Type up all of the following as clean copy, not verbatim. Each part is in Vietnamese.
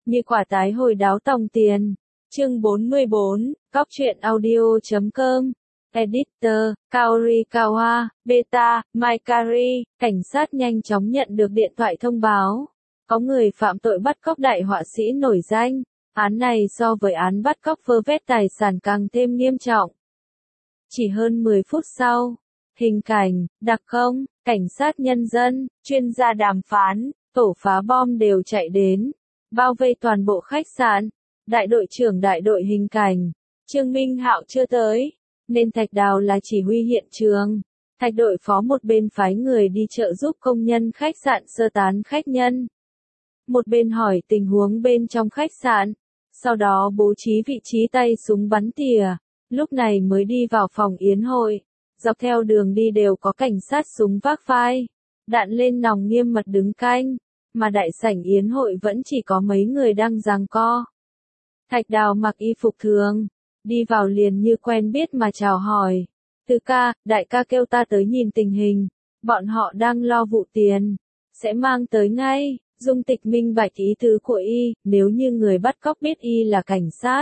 như quả tái hồi đáo tòng tiền. Chương 44, Cóc truyện audio.com. Editor, Kaorikawa, Beta, Maikari. Cảnh sát nhanh chóng nhận được điện thoại thông báo. Có người phạm tội bắt cóc đại họa sĩ nổi danh. Án này so với án bắt cóc vơ vét tài sản càng thêm nghiêm trọng. Chỉ hơn 10 phút sau, hình cảnh, đặc công, cảnh sát nhân dân, chuyên gia đàm phán, tổ phá bom đều chạy đến, bao vây toàn bộ khách sạn. Đại đội trưởng đại đội hình cảnh, Trương Minh Hạo chưa tới, nên Thạch Đào là chỉ huy hiện trường. Thạch đội phó một bên phái người đi trợ giúp công nhân khách sạn sơ tán khách nhân. Một bên hỏi tình huống bên trong khách sạn, sau đó bố trí vị trí tay súng bắn tỉa, lúc này mới đi vào phòng yến hội. Dọc theo đường đi đều có cảnh sát súng vác vai, đạn lên nòng nghiêm mật đứng canh, mà đại sảnh yến hội vẫn chỉ có mấy người đang giằng co. Thạch Đào mặc y phục thường, đi vào liền như quen biết mà chào hỏi. Từ ca, đại ca kêu ta tới nhìn tình hình, bọn họ đang lo vụ tiền, sẽ mang tới ngay. Dung Tịch minh bạch ý tứ của y, nếu như người bắt cóc biết y là cảnh sát,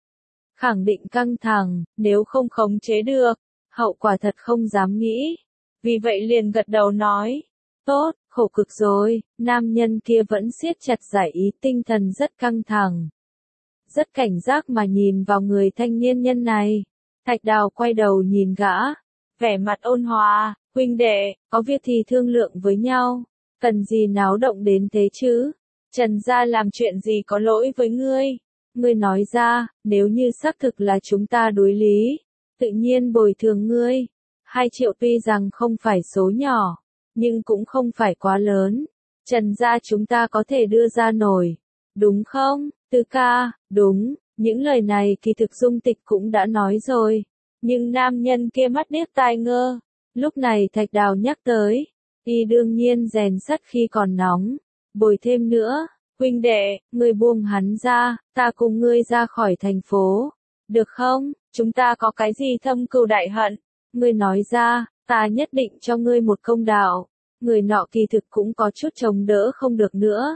khẳng định căng thẳng, nếu không khống chế được, hậu quả thật không dám nghĩ. Vì vậy liền gật đầu nói, tốt, khổ cực rồi. Nam nhân kia vẫn siết chặt giải ý, tinh thần rất căng thẳng, rất cảnh giác mà nhìn vào người thanh niên nhân này. Thạch Đào quay đầu nhìn gã, vẻ mặt ôn hòa, huynh đệ, có việc thì thương lượng với nhau, cần gì náo động đến thế chứ? Trần gia làm chuyện gì có lỗi với ngươi? Ngươi nói ra, nếu như xác thực là chúng ta đối lý, tự nhiên bồi thường ngươi. 2 triệu tuy rằng không phải số nhỏ, nhưng cũng không phải quá lớn. Trần gia chúng ta có thể đưa ra nổi, đúng không? Từ ca, đúng, những lời này kỳ thực Dung Tịch cũng đã nói rồi. Nhưng nam nhân kia mắt điếc tai ngơ. Lúc này Thạch Đào nhắc tới, y đương nhiên rèn sắt khi còn nóng. Bồi thêm nữa, huynh đệ, ngươi buông hắn ra, ta cùng ngươi ra khỏi thành phố. Được không? Chúng ta có cái gì thâm cừu đại hận? Ngươi nói ra, ta nhất định cho ngươi một công đạo. Người nọ kỳ thực cũng có chút chống đỡ không được nữa.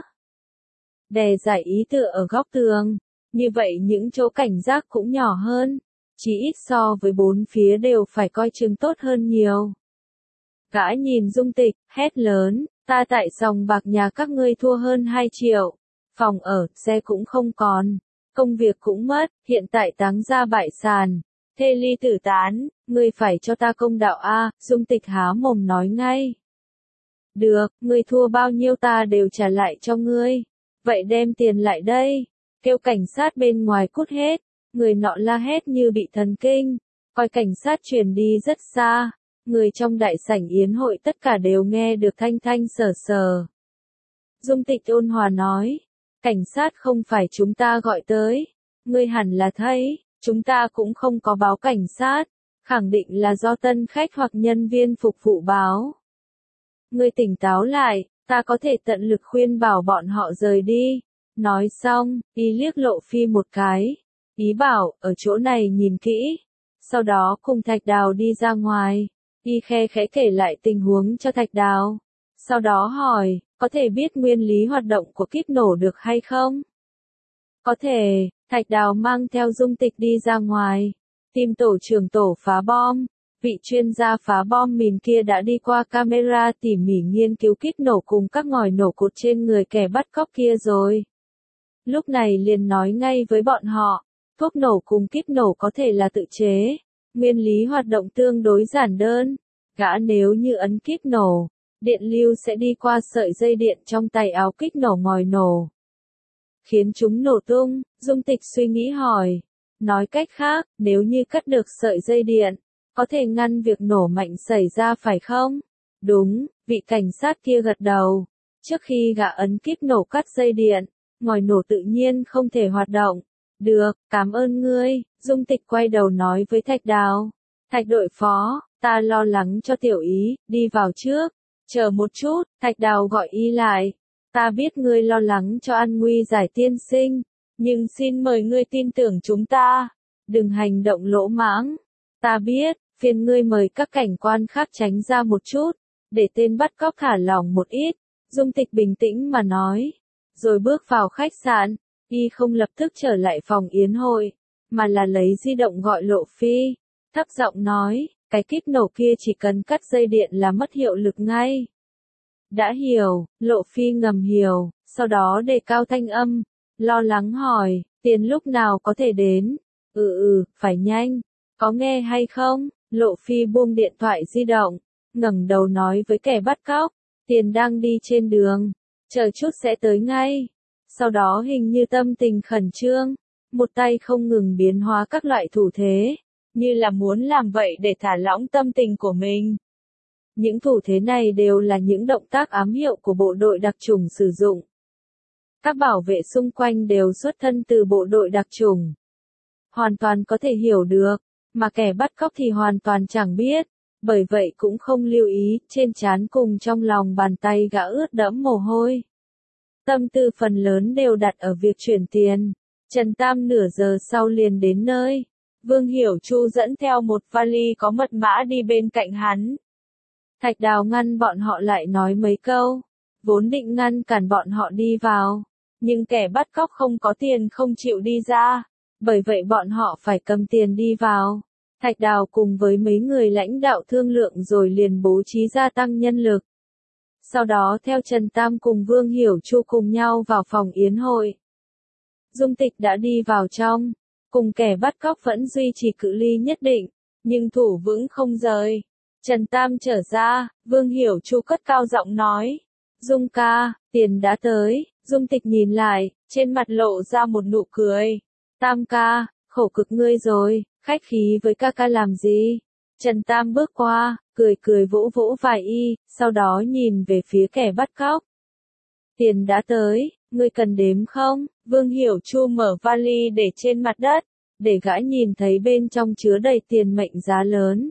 Đè giải ý tựa ở góc tường, như vậy những chỗ cảnh giác cũng nhỏ hơn, chỉ ít so với bốn phía đều phải coi chừng tốt hơn nhiều. Gã nhìn Dung Tịch, hét lớn, ta tại sòng bạc nhà các ngươi thua hơn 2 triệu, phòng ở, xe cũng không còn, công việc cũng mất, hiện tại táng ra bại sản, thê ly tử tán, ngươi phải cho ta công đạo a. Dung Tịch há mồm nói ngay. Được, ngươi thua bao nhiêu ta đều trả lại cho ngươi. Vậy đem tiền lại đây, kêu cảnh sát bên ngoài cút hết. Người nọ la hét như bị thần kinh, coi cảnh sát chuyển đi rất xa. Người trong đại sảnh yến hội tất cả đều nghe được thanh thanh sở sờ. Dung Tịch ôn hòa nói, cảnh sát không phải chúng ta gọi tới, ngươi hẳn là thấy, chúng ta cũng không có báo cảnh sát, khẳng định là do tân khách hoặc nhân viên phục vụ báo. Ngươi tỉnh táo lại, ta có thể tận lực khuyên bảo bọn họ rời đi. Nói xong, y liếc Lộ Phi một cái, ý bảo, ở chỗ này nhìn kỹ. Sau đó cùng Thạch Đào đi ra ngoài, y khe khẽ kể lại tình huống cho Thạch Đào. Sau đó hỏi, có thể biết nguyên lý hoạt động của kíp nổ được hay không? Có thể. Thạch Đào mang theo Dung Tịch đi ra ngoài, tìm tổ trưởng tổ phá bom. Vị chuyên gia phá bom mìn kia đã đi qua camera tỉ mỉ nghiên cứu kíp nổ cùng các ngòi nổ cột trên người kẻ bắt cóc kia rồi. Lúc này liền nói ngay với bọn họ, thuốc nổ cùng kíp nổ có thể là tự chế, nguyên lý hoạt động tương đối giản đơn. Gã nếu như ấn kíp nổ, điện lưu sẽ đi qua sợi dây điện trong tay áo kích nổ ngòi nổ, khiến chúng nổ tung. Dung Tịch suy nghĩ hỏi, nói cách khác, nếu như cắt được sợi dây điện, có thể ngăn việc nổ mạnh xảy ra phải không? Đúng, vị cảnh sát kia gật đầu. Trước khi gã ấn kíp nổ cắt dây điện, ngòi nổ tự nhiên không thể hoạt động. Được, cảm ơn ngươi. Dung Tịch quay đầu nói với Thạch Đào. Thạch đội phó, ta lo lắng cho tiểu ý, đi vào trước. Chờ một chút, Thạch Đào gọi y lại. Ta biết ngươi lo lắng cho an nguy Giải tiên sinh, nhưng xin mời ngươi tin tưởng chúng ta. Đừng hành động lỗ mãng. Ta biết, phiền ngươi mời các cảnh quan khác tránh ra một chút, để tên bắt cóc thả lỏng một ít. Dung Tịch bình tĩnh mà nói, rồi bước vào khách sạn. Y không lập tức trở lại phòng yến hội, mà là lấy di động gọi Lộ Phi, thấp giọng nói, cái kíp nổ kia chỉ cần cắt dây điện là mất hiệu lực ngay. Đã hiểu, Lộ Phi ngầm hiểu, sau đó đề cao thanh âm, lo lắng hỏi, tiền lúc nào có thể đến? Phải nhanh, có nghe hay không? Lộ Phi buông điện thoại di động, ngẩng đầu nói với kẻ bắt cóc, tiền đang đi trên đường, chờ chút sẽ tới ngay. Sau đó hình như tâm tình khẩn trương, một tay không ngừng biến hóa các loại thủ thế, như là muốn làm vậy để thả lỏng tâm tình của mình. Những thủ thế này đều là những động tác ám hiệu của bộ đội đặc chủng sử dụng. Các bảo vệ xung quanh đều xuất thân từ bộ đội đặc chủng. Hoàn toàn có thể hiểu được, mà kẻ bắt cóc thì hoàn toàn chẳng biết, bởi vậy cũng không lưu ý, trên trán cùng trong lòng bàn tay gã ướt đẫm mồ hôi. Tâm tư phần lớn đều đặt ở việc chuyển tiền. Trần Tam nửa giờ sau liền đến nơi. Vương Hiểu Chu dẫn theo một vali có mật mã đi bên cạnh hắn. Thạch Đào ngăn bọn họ lại nói mấy câu, vốn định ngăn cản bọn họ đi vào, nhưng kẻ bắt cóc không có tiền không chịu đi ra, bởi vậy bọn họ phải cầm tiền đi vào. Thạch Đào cùng với mấy người lãnh đạo thương lượng rồi liền bố trí gia tăng nhân lực. Sau đó theo Trần Tam cùng Vương Hiểu Chu cùng nhau vào phòng yến hội. Dung Tịch đã đi vào trong, cùng kẻ bắt cóc vẫn duy trì cự ly nhất định, nhưng thủ vững không rời. Trần Tam trở ra, Vương Hiểu Chu cất cao giọng nói, Dung ca, tiền đã tới. Dung Tịch nhìn lại, trên mặt lộ ra một nụ cười. Tam ca, khổ cực ngươi rồi, khách khí với ca ca làm gì? Trần Tam bước qua, cười vỗ vỗ vai y, sau đó nhìn về phía kẻ bắt cóc. Tiền đã tới, ngươi cần đếm không? Vương Hiểu Chu mở vali để trên mặt đất, để gã nhìn thấy bên trong chứa đầy tiền mệnh giá lớn.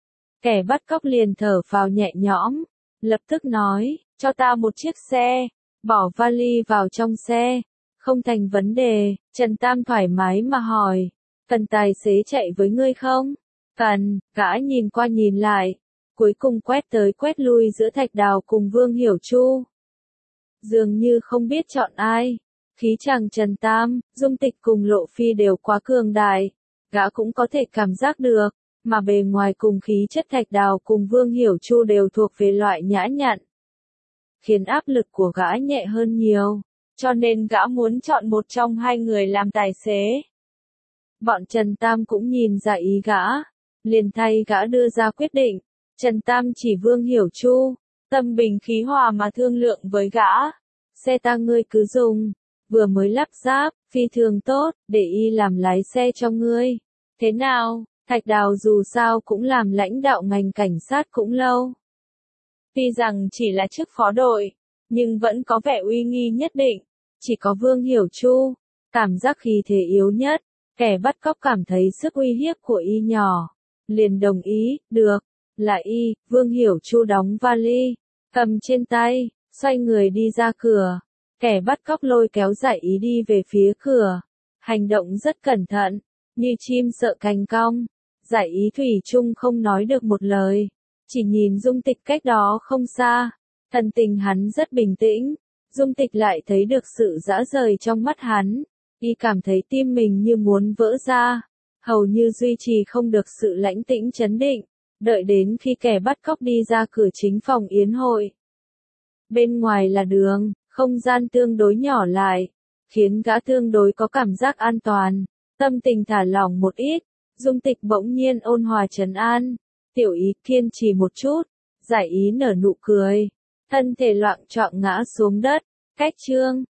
Kẻ bắt cóc liền thở phào nhẹ nhõm, lập tức nói, cho ta một chiếc xe, bỏ vali vào trong xe. Không thành vấn đề, Trần Tam thoải mái mà hỏi, cần tài xế chạy với ngươi không? Cần, gã nhìn qua nhìn lại, cuối cùng quét tới quét lui giữa Thạch Đào cùng Vương Hiểu Chu. Dường như không biết chọn ai, khí chàng Trần Tam, Dung Tịch cùng Lộ Phi đều quá cường đại, gã cũng có thể cảm giác được, mà bề ngoài cùng khí chất Thạch Đào cùng Vương Hiểu Chu đều thuộc về loại nhã nhặn, khiến áp lực của gã nhẹ hơn nhiều, cho nên gã muốn chọn một trong hai người làm tài xế. Bọn Trần Tam cũng nhìn ra ý gã, liền thay gã đưa ra quyết định. Trần Tam chỉ Vương Hiểu Chu, tâm bình khí hòa mà thương lượng với gã. Xe ta ngươi cứ dùng, vừa mới lắp ráp, phi thường tốt, để y làm lái xe cho ngươi. Thế nào, Thạch Đào dù sao cũng làm lãnh đạo ngành cảnh sát cũng lâu. Tuy rằng chỉ là chức phó đội, nhưng vẫn có vẻ uy nghi nhất định. Chỉ có Vương Hiểu Chu, cảm giác khí thế yếu nhất, kẻ bắt cóc cảm thấy sức uy hiếp của y nhỏ. Liền đồng ý, được, là y. Vương Hiểu Chu đóng vali, cầm trên tay, xoay người đi ra cửa. Kẻ bắt cóc lôi kéo Giải Ý đi về phía cửa. Hành động rất cẩn thận, như chim sợ cành cong. Giải Ý thủy chung không nói được một lời, chỉ nhìn Dung Tịch cách đó không xa. Thần tình hắn rất bình tĩnh, Dung Tịch lại thấy được sự dã rời trong mắt hắn. Y cảm thấy tim mình như muốn vỡ ra, hầu như duy trì không được sự lãnh tĩnh chấn định, đợi đến khi kẻ bắt cóc đi ra cửa chính phòng yến hội. Bên ngoài là đường, không gian tương đối nhỏ lại, khiến gã tương đối có cảm giác an toàn, tâm tình thả lỏng một ít. Dung Tịch bỗng nhiên ôn hòa trấn an, Tiểu Ý kiên trì một chút. Giải Ý nở nụ cười, thân thể loạng choạng ngã xuống đất. Cách chương